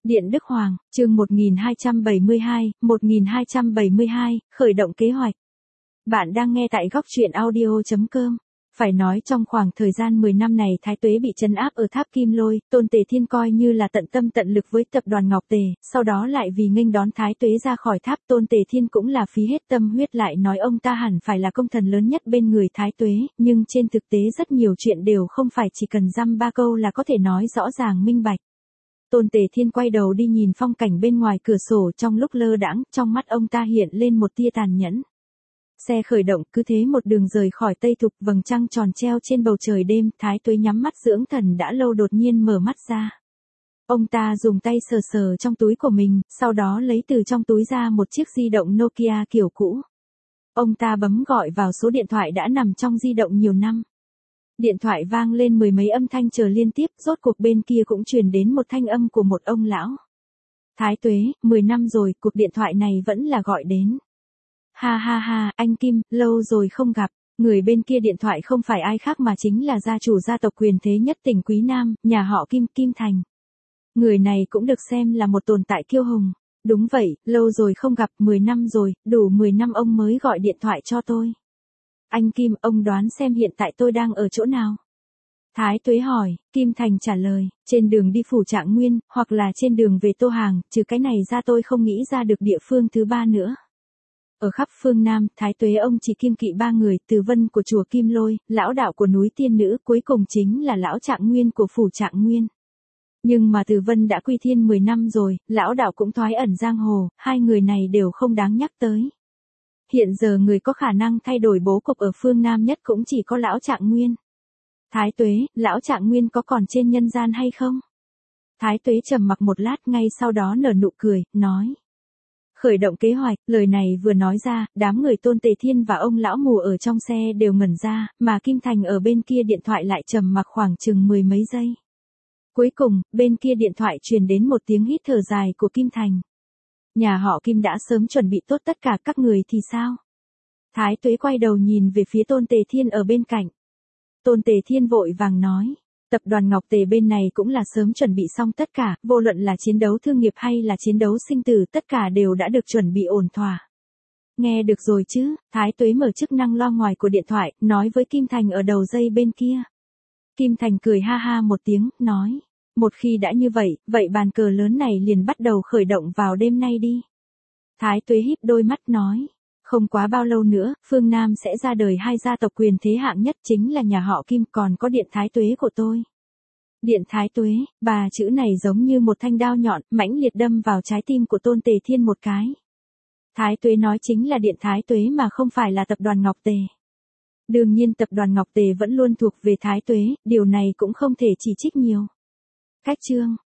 Điện Đức Hoàng, chương 1272, khởi động kế hoạch. Bạn đang nghe tại góc truyện audio.com. Phải nói trong khoảng thời gian 10 năm này Thái Tuế bị trấn áp ở tháp Kim Lôi, Tôn Tề Thiên coi như là tận tâm tận lực với tập đoàn Ngọc Tề, sau đó lại vì nghênh đón Thái Tuế ra khỏi tháp, Tôn Tề Thiên cũng là phí hết tâm huyết lại nói ông ta hẳn phải là công thần lớn nhất bên người Thái Tuế, nhưng trên thực tế rất nhiều chuyện đều không phải chỉ cần dăm ba câu là có thể nói rõ ràng minh bạch. Tôn Tề Thiên quay đầu đi nhìn phong cảnh bên ngoài cửa sổ, trong lúc lơ đãng, trong mắt ông ta hiện lên một tia tàn nhẫn. Xe khởi động, cứ thế một đường rời khỏi Tây Thục, vầng trăng tròn treo trên bầu trời đêm, Thái Tuế nhắm mắt dưỡng thần đã lâu đột nhiên mở mắt ra. Ông ta dùng tay sờ sờ trong túi của mình, sau đó lấy từ trong túi ra một chiếc di động Nokia kiểu cũ. Ông ta bấm gọi vào số điện thoại đã nằm trong di động nhiều năm. Điện thoại vang lên mười mấy âm thanh chờ liên tiếp, rốt cuộc bên kia cũng truyền đến một thanh âm của một ông lão. Thái Tuế, 10 năm rồi, cuộc điện thoại này vẫn là gọi đến. Ha ha ha, anh Kim, lâu rồi không gặp. Người bên kia điện thoại không phải ai khác mà chính là gia chủ gia tộc quyền thế nhất tỉnh Quý Nam, nhà họ Kim, Kim Thành. Người này cũng được xem là một tồn tại kiêu hùng. Đúng vậy, lâu rồi không gặp, 10 năm rồi, đủ 10 năm ông mới gọi điện thoại cho tôi. Anh Kim, ông đoán xem hiện tại tôi đang ở chỗ nào? Thái Tuế hỏi, Kim Thành trả lời, trên đường đi Phủ Trạng Nguyên, hoặc là trên đường về Tô Hàng, trừ cái này ra tôi không nghĩ ra được địa phương thứ ba nữa. Ở khắp phương Nam, Thái Tuế ông chỉ kiêng kỵ 3 người, Từ Vân của chùa Kim Lôi, lão đạo của núi Tiên Nữ, cuối cùng chính là lão Trạng Nguyên của Phủ Trạng Nguyên. Nhưng mà Từ Vân đã quy thiên 10 năm rồi, lão đạo cũng thoái ẩn giang hồ, hai người này đều không đáng nhắc tới. Hiện giờ người có khả năng thay đổi bố cục ở phương Nam nhất cũng chỉ có lão Trạng Nguyên. Thái Tuế, lão Trạng Nguyên có còn trên nhân gian hay không? Thái Tuế trầm mặc một lát, ngay sau đó nở nụ cười, nói. Khởi động kế hoạch, lời này vừa nói ra, đám người Tôn Tề Thiên và ông lão mù ở trong xe đều ngẩn ra, mà Kim Thành ở bên kia điện thoại lại trầm mặc khoảng chừng 10 mấy giây. Cuối cùng, bên kia điện thoại truyền đến một tiếng hít thở dài của Kim Thành. Nhà họ Kim đã sớm chuẩn bị tốt tất cả, các người thì sao? Thái Tuế quay đầu nhìn về phía Tôn Tề Thiên ở bên cạnh. Tôn Tề Thiên vội vàng nói. Tập đoàn Ngọc Tề bên này cũng là sớm chuẩn bị xong tất cả, vô luận là chiến đấu thương nghiệp hay là chiến đấu sinh tử, tất cả đều đã được chuẩn bị ổn thỏa. Nghe được rồi chứ? Thái Tuế mở chức năng loa ngoài của điện thoại, nói với Kim Thành ở đầu dây bên kia. Kim Thành cười ha ha một tiếng, nói. Một khi đã như vậy, vậy bàn cờ lớn này liền bắt đầu khởi động vào đêm nay đi. Thái Tuế híp đôi mắt nói. Không quá bao lâu nữa, phương Nam sẽ ra đời hai gia tộc quyền thế hạng nhất, chính là nhà họ Kim, còn có Điện Thái Tuế của tôi. Điện Thái Tuế, bà chữ này giống như một thanh đao nhọn, mãnh liệt đâm vào trái tim của Tôn Tề Thiên một cái. Thái Tuế nói chính là Điện Thái Tuế mà không phải là tập đoàn Ngọc Tề. Đương nhiên tập đoàn Ngọc Tề vẫn luôn thuộc về Thái Tuế, điều này cũng không thể chỉ trích nhiều. Cách chương.